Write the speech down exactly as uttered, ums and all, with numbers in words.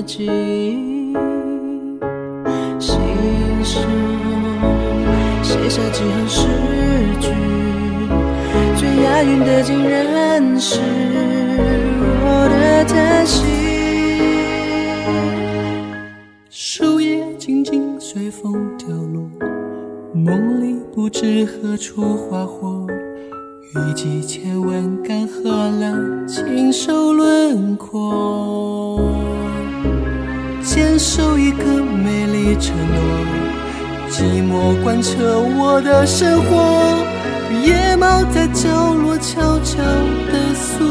记，信手写下几行诗句，最押韵的竟然是我的叹息。树叶静静随风掉落，梦里不知何处花火，雨季千吻干涸了亲手轮廓，坚守一个美丽承诺，寂寞贯彻我的生活，野猫在角落悄悄地诉